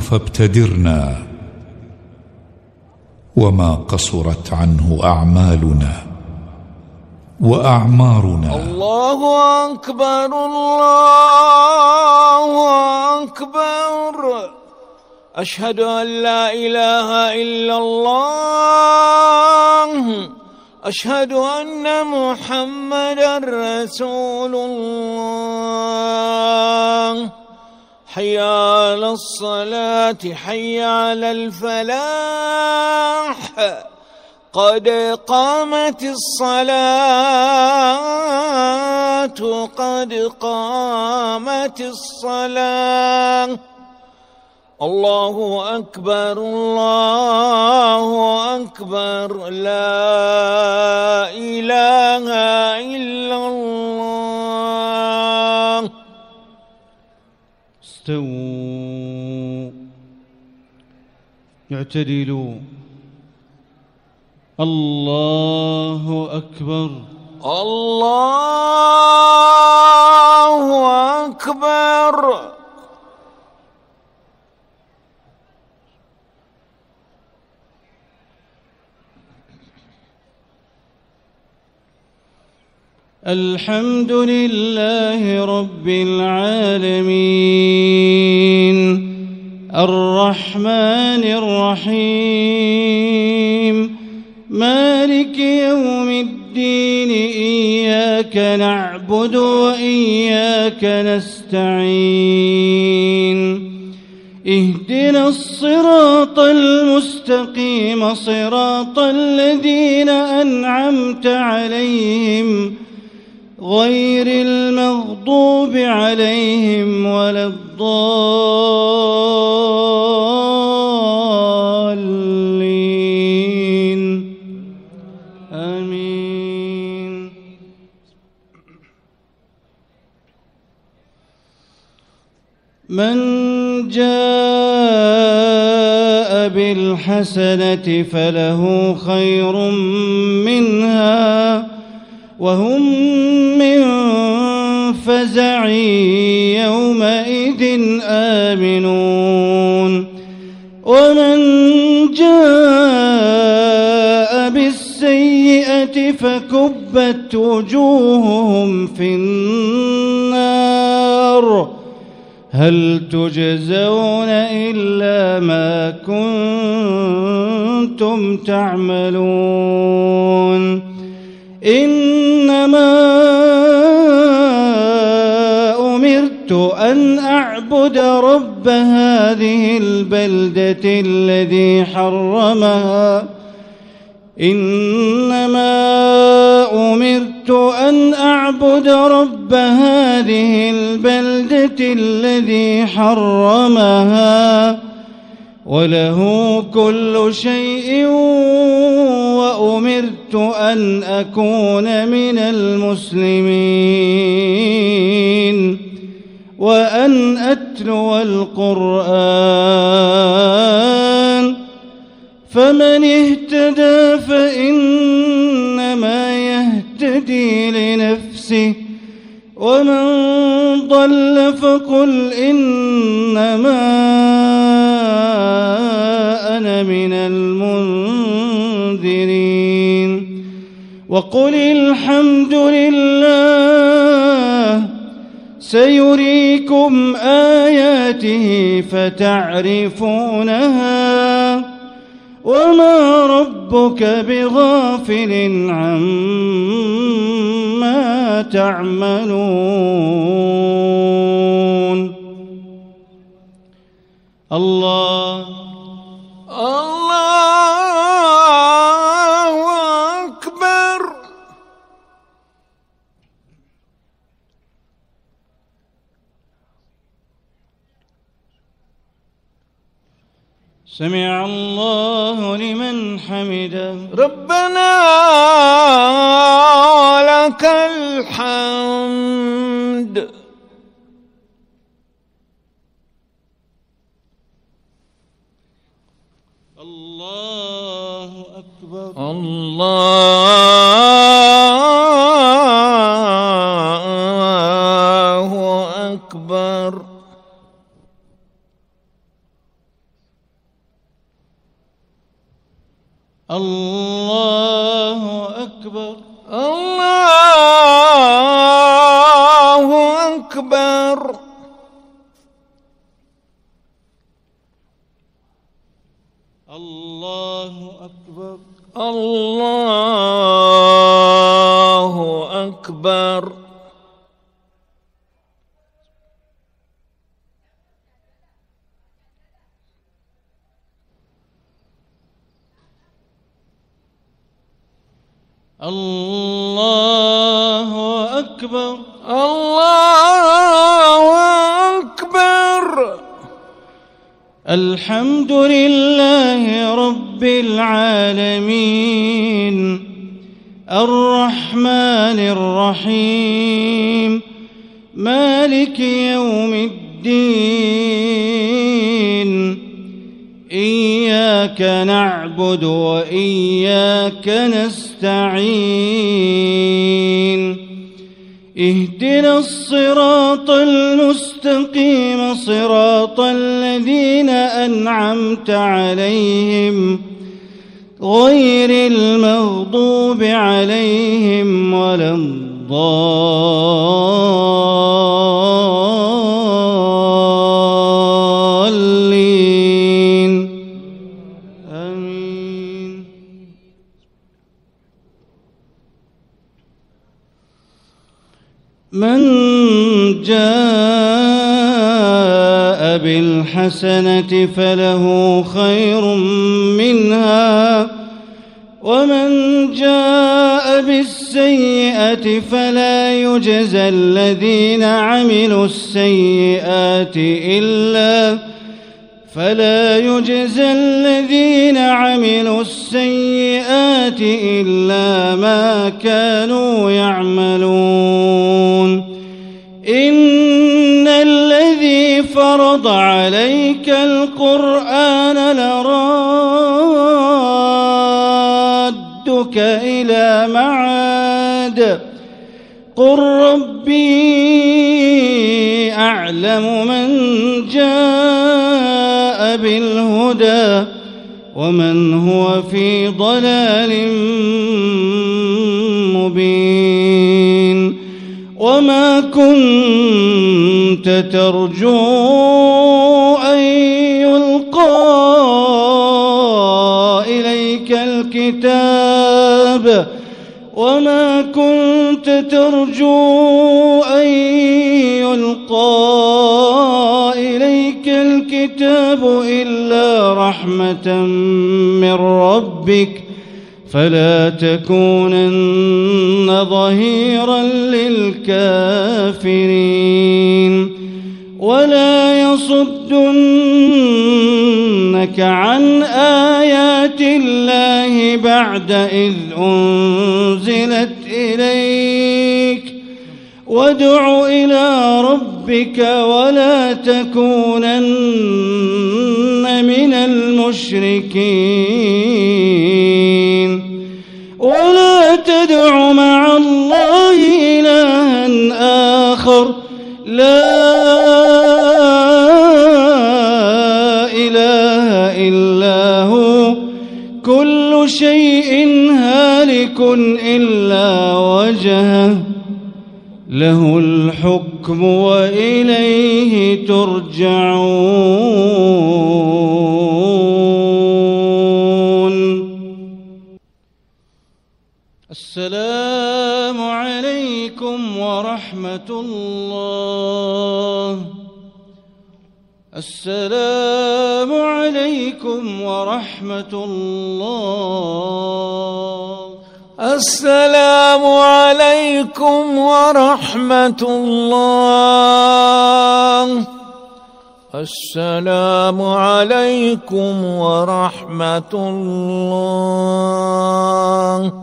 فابتدرنا، وما قصرت عنه أعمالنا وأعمارنا. الله أكبر الله أكبر، أشهد أن لا إله إلا الله، أشهد أن محمدًا رسول الله. حي على الصلاة، حي على الفلاح، قد قامت الصلاة، قد قامت الصلاة. الله أكبر الله أكبر، لا إله إلا الله. استووا اعتدلوا. الله أكبر الله أكبر. الحمد لله رب العالمين، الرحمن الرحيم، مالك يوم الدين، إياك نعبد وإياك نستعين. اهدنا الصراط المستقيم، صراط الذين أنعمت عليهم غير المغضوب عليهم ولا الضالين. آمين. من جاء بالحسنة فله خير منها وهم من فزع يومئذ آمنون. ومن جاء بالسيئة فكبت وجوههم في النار هل تجزون إلا ما كنتم تعملون. إنما أمرت أن أعبد رب هذه البلدة الذي حرمها. إنما أمرت أن أعبد رب هذه البلدة الذي حرمها وله كل شيء، وأمرت أن أكون من المسلمين وأن أتلو القرآن. فمن اهتدى فإنما يهتدي لنفسه، ومن ضل فقل إنما أنا من المنذرين. وقل الحمد لله سيريكم آياته فتعرفونها وما ربك بغافل عما تعملون. الله أكبر. سمع الله لمن حمده. ربنا لك الحمد. الله أكبر. الله أكبر. الله أكبر. الله أكبر. الله أكبر. الله أكبر. الله أكبر. الله أكبر. الحمد لله رب العالمين الرحمن الرحيم مالك يوم الدين إياك نعبد وإياك نستعين اهدنا الصراط المستقيم صراط الذين أنعمت عليهم غير المغضوب عليهم ولا الضالين آمين. من جاء بالحسنة فله خير منها ومن جاء بالسيئة فلا يجزى الذين عملوا السيئات إلا ما كانوا يعملون. إن الذي فرض عليك القرآن لرادك إلى معاد قل ربي أعلم من جاء بالهدى ومن هو في ضلال مبين. وما كنت ترجو أن يلقى إليك الكتاب إلا رحمة من ربك فلا تكونن ظهيرا للكافرين. ولا يصدنك عن آيات الله بعد إذ أنزلت إليك وادع إلى ربك ولا تكونن من المشركين. ولا تدع مع الله إلها آخر لا إله إلا هو كل شيء هالك إلا وجهه له الحكم وإليه ترجعون. السلام عليكم ورحمة الله. السلام عليكم ورحمة الله. السلام عليكم ورحمة الله. السلام عليكم ورحمة الله.